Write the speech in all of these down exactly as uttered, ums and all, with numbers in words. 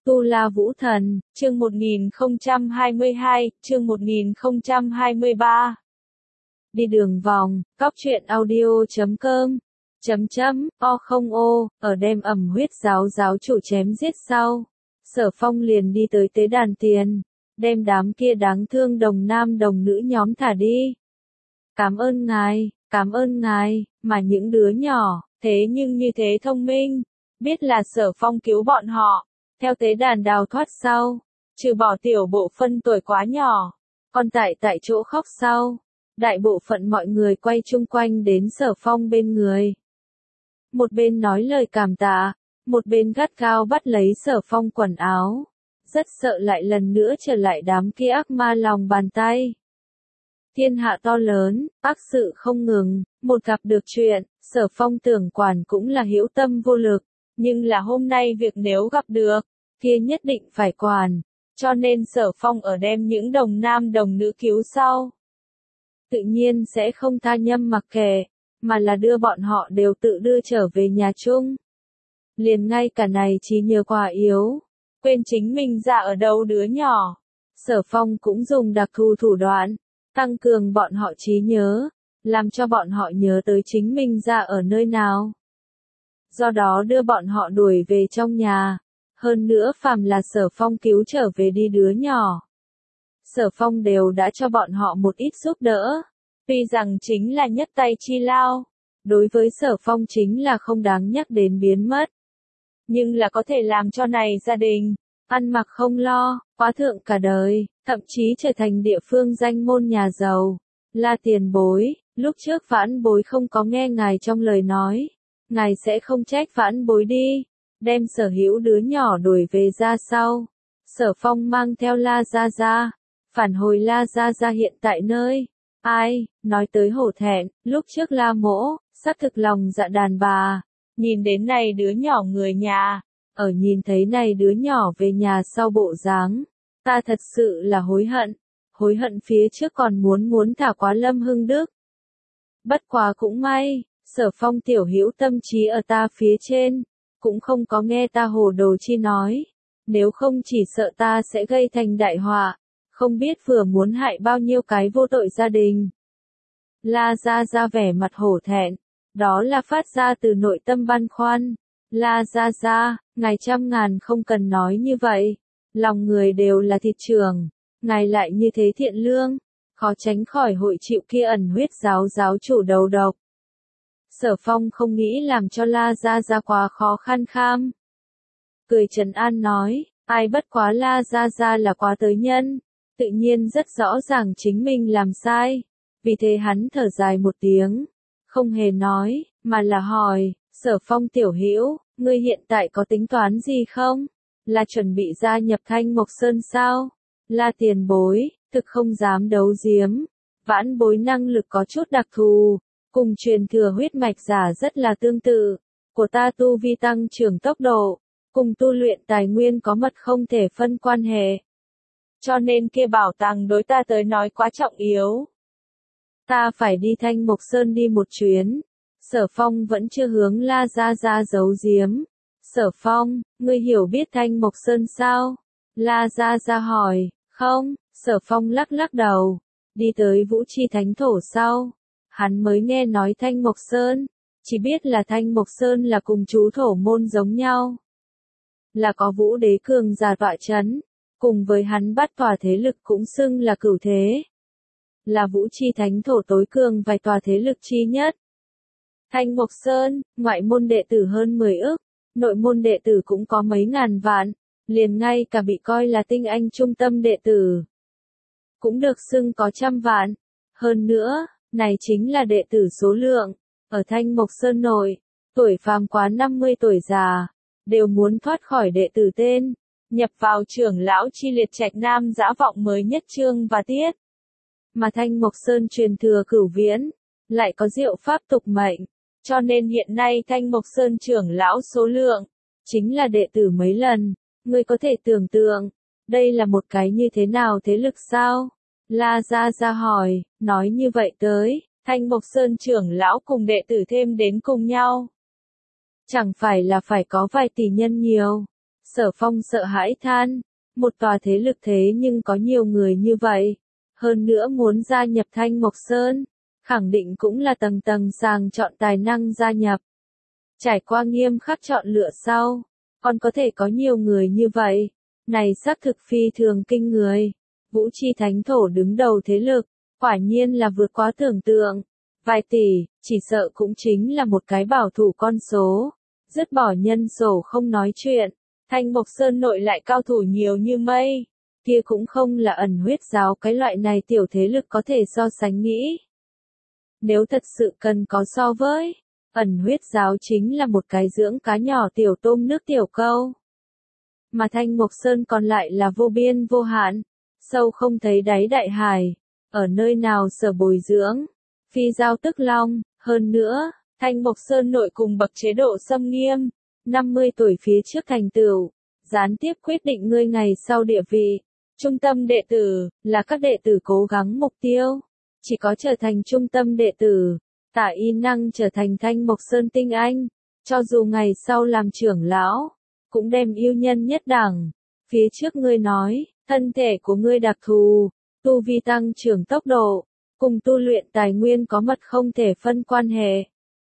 Tu La Vũ Thần, chương một nghìn không trăm hai mươi hai, chương một nghìn không trăm hai mươi ba. Đi đường vòng, cóc truyện audio chấm com, chấm chấm, o không ô, ở đêm ẩm huyết giáo giáo chủ chém giết sau. Sở Phong liền đi tới tế đàn tiền, đem đám kia đáng thương đồng nam đồng nữ nhóm thả đi. Cảm ơn ngài, cảm ơn ngài, mà những đứa nhỏ, thế nhưng như thế thông minh, biết là Sở Phong cứu bọn họ. Theo tế đàn đào thoát sau, trừ bỏ tiểu bộ phân tuổi quá nhỏ, còn tại tại chỗ khóc sau, đại bộ phận mọi người quay chung quanh đến Sở Phong bên người. Một bên nói lời cảm tạ, một bên gắt gao bắt lấy Sở Phong quần áo, rất sợ lại lần nữa trở lại đám kia ác ma lòng bàn tay. Thiên hạ to lớn, ác sự không ngừng, một gặp được chuyện, Sở Phong tưởng quản cũng là hữu tâm vô lực. Nhưng là hôm nay việc nếu gặp được, kia nhất định phải quản, cho nên Sở Phong ở đem những đồng nam đồng nữ cứu sau. Tự nhiên sẽ không tha nhâm mặc kệ, mà là đưa bọn họ đều tự đưa trở về nhà chung. Liền ngay cả này chỉ nhờ quả yếu, quên chính mình ra ở đâu đứa nhỏ. Sở Phong cũng dùng đặc thù thủ đoạn, tăng cường bọn họ trí nhớ, làm cho bọn họ nhớ tới chính mình ra ở nơi nào. Do đó đưa bọn họ đuổi về trong nhà, hơn nữa phàm là Sở Phong cứu trở về đi đứa nhỏ. Sở Phong đều đã cho bọn họ một ít giúp đỡ, tuy rằng chính là nhất tay chi lao, đối với Sở Phong chính là không đáng nhắc đến biến mất. Nhưng là có thể làm cho này gia đình, ăn mặc không lo, quá thượng cả đời, thậm chí trở thành địa phương danh môn nhà giàu. La tiền bối, lúc trước vãn bối không có nghe ngài trong lời nói. Ngài sẽ không trách vãn bối đi, đem sở hữu đứa nhỏ đuổi về ra sau. Sở Phong mang theo La Gia Gia, phản hồi La Gia Gia hiện tại nơi. Ai, nói tới hổ thẹn, lúc trước La Mỗ, xác thực lòng dạ đàn bà, nhìn đến này đứa nhỏ người nhà, ở nhìn thấy này đứa nhỏ về nhà sau bộ dáng, ta thật sự là hối hận, hối hận phía trước còn muốn muốn thả quá Lâm Hưng Đức. Bất quá cũng may. Sở Phong tiểu hữu tâm trí ở ta phía trên, cũng không có nghe ta hồ đồ chi nói, nếu không chỉ sợ ta sẽ gây thành đại họa, không biết vừa muốn hại bao nhiêu cái vô tội gia đình. La Gia Gia vẻ mặt hổ thẹn, đó là phát ra từ nội tâm băn khoăn. La Gia Gia, ngài trăm ngàn không cần nói như vậy, lòng người đều là thịt trưởng, ngài lại như thế thiện lương, khó tránh khỏi hội chịu kia ẩn huyết giáo giáo chủ đầu độc. Sở Phong không nghĩ làm cho La Gia Gia quá khó khăn kham. Cười trấn an nói, ai bất quá La Gia Gia là quá tới nhân, tự nhiên rất rõ ràng chính mình làm sai. Vì thế hắn thở dài một tiếng, không hề nói, mà là hỏi, Sở Phong tiểu hữu, ngươi hiện tại có tính toán gì không? Là chuẩn bị gia nhập Thanh Mộc Sơn sao? La tiền bối, thực không dám đấu giếm, vãn bối năng lực có chút đặc thù. Cùng truyền thừa huyết mạch giả rất là tương tự, của ta tu vi tăng trưởng tốc độ, cùng tu luyện tài nguyên có mật không thể phân quan hệ. Cho nên kia bảo tàng đối ta tới nói quá trọng yếu. Ta phải đi Thanh Mộc Sơn đi một chuyến. Sở Phong vẫn chưa hướng La Gia Gia giấu giếm. Sở Phong, ngươi hiểu biết Thanh Mộc Sơn sao? La Gia Gia hỏi, không, Sở Phong lắc lắc đầu, đi tới Vũ Chi Thánh Thổ sau. Hắn mới nghe nói Thanh Mộc Sơn, chỉ biết là Thanh Mộc Sơn là cùng chú thổ môn giống nhau. Là có vũ đế cường giả tọa chấn, cùng với hắn bắt tòa thế lực cũng xưng là cửu thế. Là Vũ Chi Thánh Thổ tối cường vài tòa thế lực chi nhất. Thanh Mộc Sơn, ngoại môn đệ tử hơn mười ức, nội môn đệ tử cũng có mấy ngàn vạn, liền ngay cả bị coi là tinh anh trung tâm đệ tử. Cũng được xưng có trăm vạn, hơn nữa. Này chính là đệ tử số lượng, ở Thanh Mộc Sơn nội, tuổi phàm quá năm mươi tuổi già, đều muốn thoát khỏi đệ tử tên, nhập vào trưởng lão chi liệt trạch nam dã vọng mới nhất chương và tiết. Mà Thanh Mộc Sơn truyền thừa cửu viễn, lại có diệu pháp tục mệnh, cho nên hiện nay Thanh Mộc Sơn trưởng lão số lượng, chính là đệ tử mấy lần, người có thể tưởng tượng, đây là một cái như thế nào thế lực sao? La Gia Gia hỏi, nói như vậy tới, Thanh Mộc Sơn trưởng lão cùng đệ tử thêm đến cùng nhau. Chẳng phải là phải có vài tỷ nhân nhiều. Sở Phong sợ hãi than, một tòa thế lực thế nhưng có nhiều người như vậy, hơn nữa muốn gia nhập Thanh Mộc Sơn, khẳng định cũng là tầng tầng sàng chọn tài năng gia nhập. Trải qua nghiêm khắc chọn lựa sau, còn có thể có nhiều người như vậy, này xác thực phi thường kinh người. Vũ Chi Thánh Thổ đứng đầu thế lực, quả nhiên là vượt quá tưởng tượng. Vài tỷ, chỉ sợ cũng chính là một cái bảo thủ con số. Dứt bỏ nhân sổ không nói chuyện, Thanh Mộc Sơn nội lại cao thủ nhiều như mây. Kia cũng không là ẩn huyết giáo cái loại này tiểu thế lực có thể so sánh nghĩ. Nếu thật sự cần có so với, ẩn huyết giáo chính là một cái dưỡng cá nhỏ tiểu tôm nước tiểu câu. Mà Thanh Mộc Sơn còn lại là vô biên vô hạn, sâu không thấy đáy đại hải, ở nơi nào sở bồi dưỡng, phi giao tức long, hơn nữa, Thanh Mộc Sơn nội cùng bậc chế độ xâm nghiêm, năm mươi tuổi phía trước thành tựu, gián tiếp quyết định ngươi ngày sau địa vị. Trung tâm đệ tử, là các đệ tử cố gắng mục tiêu, chỉ có trở thành trung tâm đệ tử, Tạ Y Năng trở thành Thanh Mộc Sơn tinh anh, cho dù ngày sau làm trưởng lão, cũng đem yêu nhân nhất đẳng. Phía trước ngươi nói, thân thể của ngươi đặc thù, tu vi tăng trưởng tốc độ, cùng tu luyện tài nguyên có mật không thể phân quan hệ.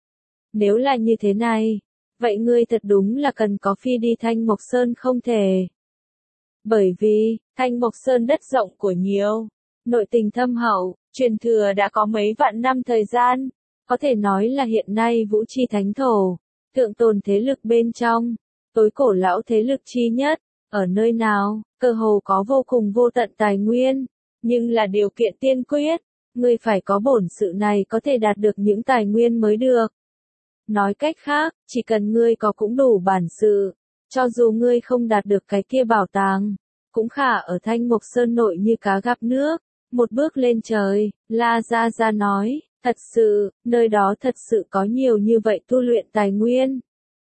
Nếu là như thế này, vậy ngươi thật đúng là cần có phi đi Thanh Mộc Sơn không thể. Bởi vì, Thanh Mộc Sơn đất rộng của nhiều, nội tình thâm hậu, truyền thừa đã có mấy vạn năm thời gian, có thể nói là hiện nay Vũ Chi Thánh Thổ, thượng tồn thế lực bên trong, tối cổ lão thế lực chi nhất, ở nơi nào, cơ hồ có vô cùng vô tận tài nguyên, nhưng là điều kiện tiên quyết, ngươi phải có bổn sự này có thể đạt được những tài nguyên mới được. Nói cách khác, chỉ cần ngươi có cũng đủ bản sự, cho dù ngươi không đạt được cái kia bảo tàng, cũng khả ở Thanh Mộc Sơn nội như cá gặp nước, một bước lên trời. La Gia Gia nói, thật sự, nơi đó thật sự có nhiều như vậy tu luyện tài nguyên.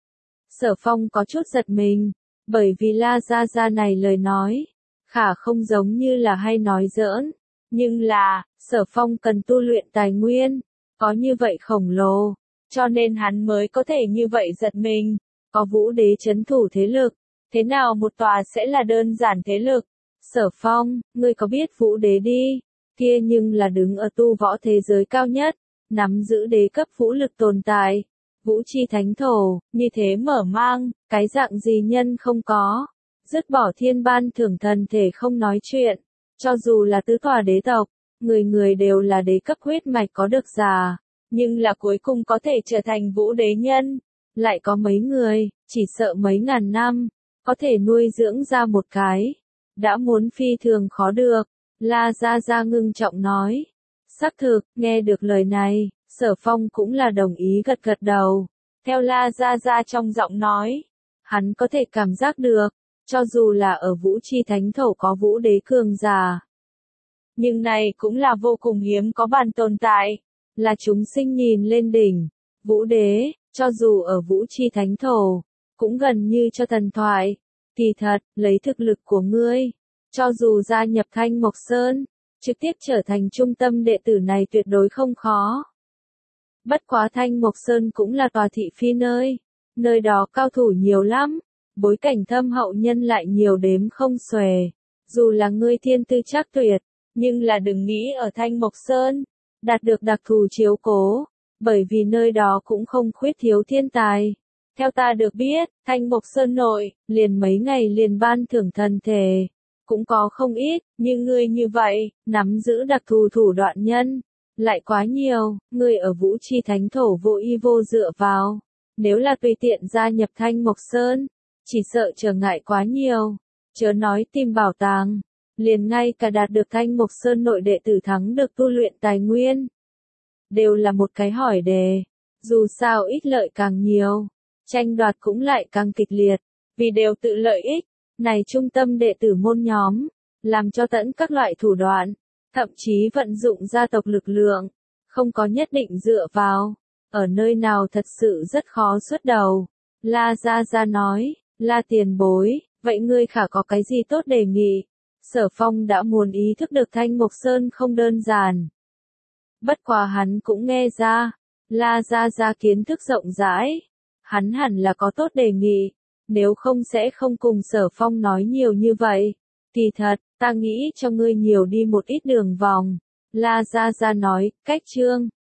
Sở Phong có chút giật mình, bởi vì La Gia Gia này lời nói, khả không giống như là hay nói giỡn, nhưng là, Sở Phong cần tu luyện tài nguyên, có như vậy khổng lồ, cho nên hắn mới có thể như vậy giật mình. Có Vũ Đế trấn thủ thế lực, thế nào một tòa sẽ là đơn giản thế lực? Sở Phong, ngươi có biết Vũ Đế đi, kia nhưng là đứng ở tu võ thế giới cao nhất, nắm giữ đế cấp vũ lực tồn tại. Vũ Chi Thánh Thổ, như thế mở mang, cái dạng gì nhân không có, dứt bỏ thiên ban thưởng thần thể không nói chuyện, cho dù là tứ tòa đế tộc, người người đều là đế cấp huyết mạch có được già, nhưng là cuối cùng có thể trở thành Vũ Đế nhân. Lại có mấy người, chỉ sợ mấy ngàn năm, có thể nuôi dưỡng ra một cái, đã muốn phi thường khó được. La Gia Gia ngưng trọng nói. Xác thực, nghe được lời này, Sở Phong cũng là đồng ý gật gật đầu. Theo La Gia Gia trong giọng nói, hắn có thể cảm giác được, cho dù là ở Vũ Chi Thánh Thổ có Vũ Đế cường giả, nhưng này cũng là vô cùng hiếm có bản tồn tại, là chúng sinh nhìn lên đỉnh. Vũ Đế, cho dù ở Vũ Chi Thánh Thổ, cũng gần như cho thần thoại. Kỳ thật, lấy thực lực của ngươi, cho dù gia nhập Thanh Mộc Sơn, trực tiếp trở thành trung tâm đệ tử này tuyệt đối không khó. Bất quá Thanh Mộc Sơn cũng là tòa thị phi nơi, nơi đó cao thủ nhiều lắm, bối cảnh thâm hậu nhân lại nhiều đếm không xuể. Dù là ngươi thiên tư chắc tuyệt, nhưng là đừng nghĩ ở Thanh Mộc Sơn, đạt được đặc thù chiếu cố, bởi vì nơi đó cũng không khuyết thiếu thiên tài. Theo ta được biết, Thanh Mộc Sơn nội, liền mấy ngày liền ban thưởng thần thể, cũng có không ít, nhưng ngươi như vậy, nắm giữ đặc thù thủ đoạn nhân, lại quá nhiều, ngươi ở Vũ Chi Thánh Thổ vô y vô dựa vào, nếu là tùy tiện gia nhập Thanh Mộc Sơn, chỉ sợ trở ngại quá nhiều, chớ nói tìm bảo tàng, liền ngay cả đạt được Thanh Mộc Sơn nội đệ tử thắng được tu luyện tài nguyên, đều là một cái hỏi đề, dù sao ích lợi càng nhiều, tranh đoạt cũng lại càng kịch liệt, vì đều tự lợi ích, này trung tâm đệ tử môn nhóm, làm cho tận các loại thủ đoạn, thậm chí vận dụng gia tộc lực lượng, không có nhất định dựa vào, ở nơi nào thật sự rất khó xuất đầu. La Gia Gia nói, La tiền bối, vậy ngươi khả có cái gì tốt đề nghị? Sở Phong đã muốn ý thức được Thanh Mộc Sơn không đơn giản. Bất quá hắn cũng nghe ra, La Gia Gia kiến thức rộng rãi, hắn hẳn là có tốt đề nghị, nếu không sẽ không cùng Sở Phong nói nhiều như vậy. Kỳ thật, ta nghĩ cho ngươi nhiều đi một ít đường vòng. La Gia Gia nói, cách Trương